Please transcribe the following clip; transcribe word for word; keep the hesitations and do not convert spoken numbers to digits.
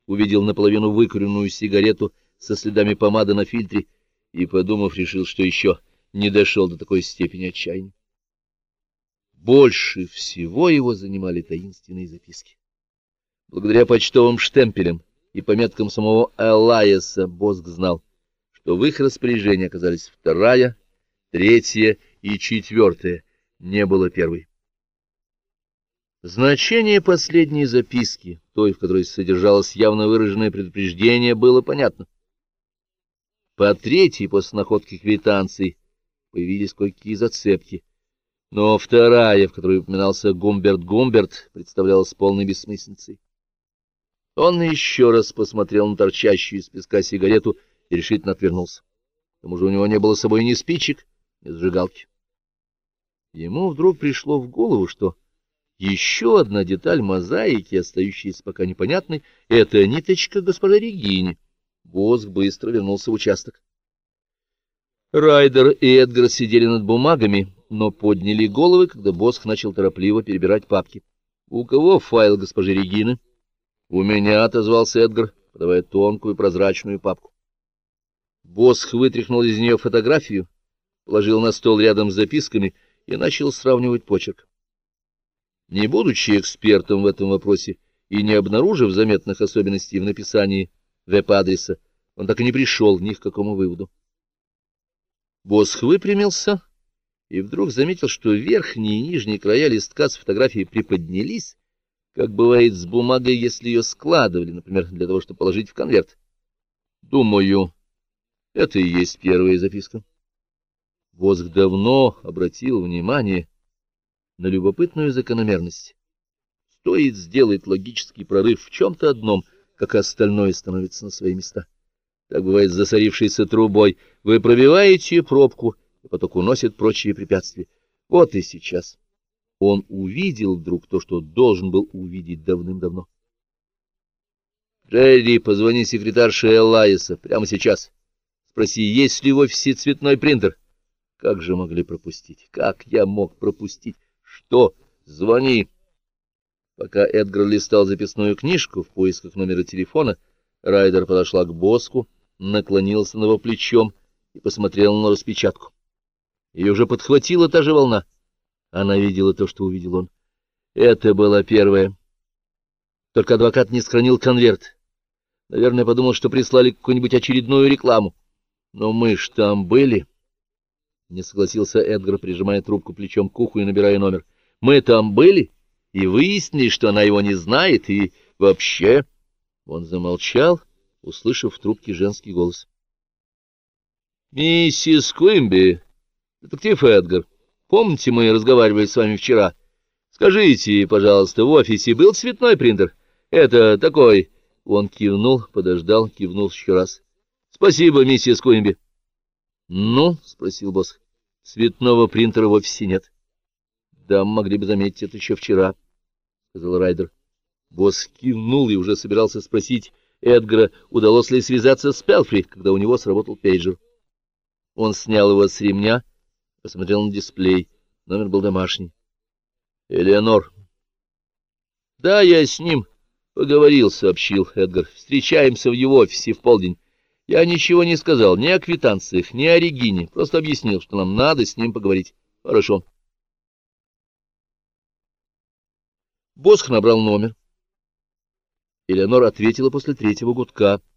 увидел наполовину выкуренную сигарету со следами помады на фильтре и, подумав, решил, что еще не дошел до такой степени отчаяния. Больше всего его занимали таинственные записки. Благодаря почтовым штемпелям и пометкам самого Элайаса Босх знал, что в их распоряжении оказались вторая, третья и четвертая, не было первой. Значение последней записки, той, в которой содержалось явно выраженное предупреждение, было понятно. По третьей, после находки квитанций, появились кое-какие зацепки, но вторая, в которой упоминался Гумберт-Гумберт, представлялась полной бессмыслицей. Он еще раз посмотрел на торчащую из песка сигарету и решительно отвернулся. К тому же у него не было с собой ни спичек, ни зажигалки. Ему вдруг пришло в голову, что еще одна деталь мозаики, остающаяся пока непонятной, — это ниточка госпожи Регини. Босх быстро вернулся в участок. Райдер и Эдгар сидели над бумагами, но подняли головы, когда Босх начал торопливо перебирать папки. — У кого файл госпожи Регины? — У меня, — отозвался Эдгар, подавая тонкую прозрачную папку. Босх вытряхнул из нее фотографию, положил на стол рядом с записками и начал сравнивать почерк. Не будучи экспертом в этом вопросе и не обнаружив заметных особенностей в написании веб-адреса, он так и не пришел ни к какому выводу. Босх выпрямился и вдруг заметил, что верхние и нижние края листка с фотографией приподнялись, как бывает с бумагой, если ее складывали, например, для того, чтобы положить в конверт. Думаю, это и есть первая записка. Босх давно обратил внимание на любопытную закономерность. Стоит сделать логический прорыв в чем-то одном, как остальное становится на свои места. Так бывает с засорившейся трубой. Вы пробиваете пробку, и поток уносит прочие препятствия. Вот и сейчас он увидел вдруг то, что должен был увидеть давным-давно. Джерри, позвони секретарше Элайаса прямо сейчас. Спроси, есть ли в офисе цветной принтер. Как же могли пропустить? Как я мог пропустить? Что? Звони. Пока Эдгар листал записную книжку в поисках номера телефона, Райдер подошла к Босху, наклонился на его плечом и посмотрела на распечатку. Ее уже подхватила та же волна. Она видела то, что увидел он. Это была первая. Только адвокат не сохранил конверт. Наверное, подумал, что прислали какую-нибудь очередную рекламу. Но мы ж там были. Не согласился Эдгар, прижимая трубку плечом к уху и набирая номер. Мы там были и выяснили, что она его не знает, и вообще... Он замолчал, услышав в трубке женский голос. — Миссис Куимби, детектив Эдгар, помните, мы разговаривали с вами вчера? Скажите, пожалуйста, в офисе был цветной принтер? Это такой... Он кивнул, подождал, кивнул еще раз. — Спасибо, миссис Куимби. — Ну, — спросил Босх, — цветного принтера в офисе нет. — Да, могли бы заметить это еще вчера, — сказал Райдер. Босх кивнул и уже собирался спросить Эдгара, удалось ли связаться с Пелфри, когда у него сработал пейджер. Он снял его с ремня, посмотрел на дисплей. Номер был домашний. — Элеонор. — Да, я с ним поговорил, — сообщил Эдгар. — Встречаемся в его офисе в полдень. Я ничего не сказал ни о квитанциях, ни о Регине, просто объяснил, что нам надо с ним поговорить. — Хорошо. Босх набрал номер. Элеонор ответила после третьего гудка.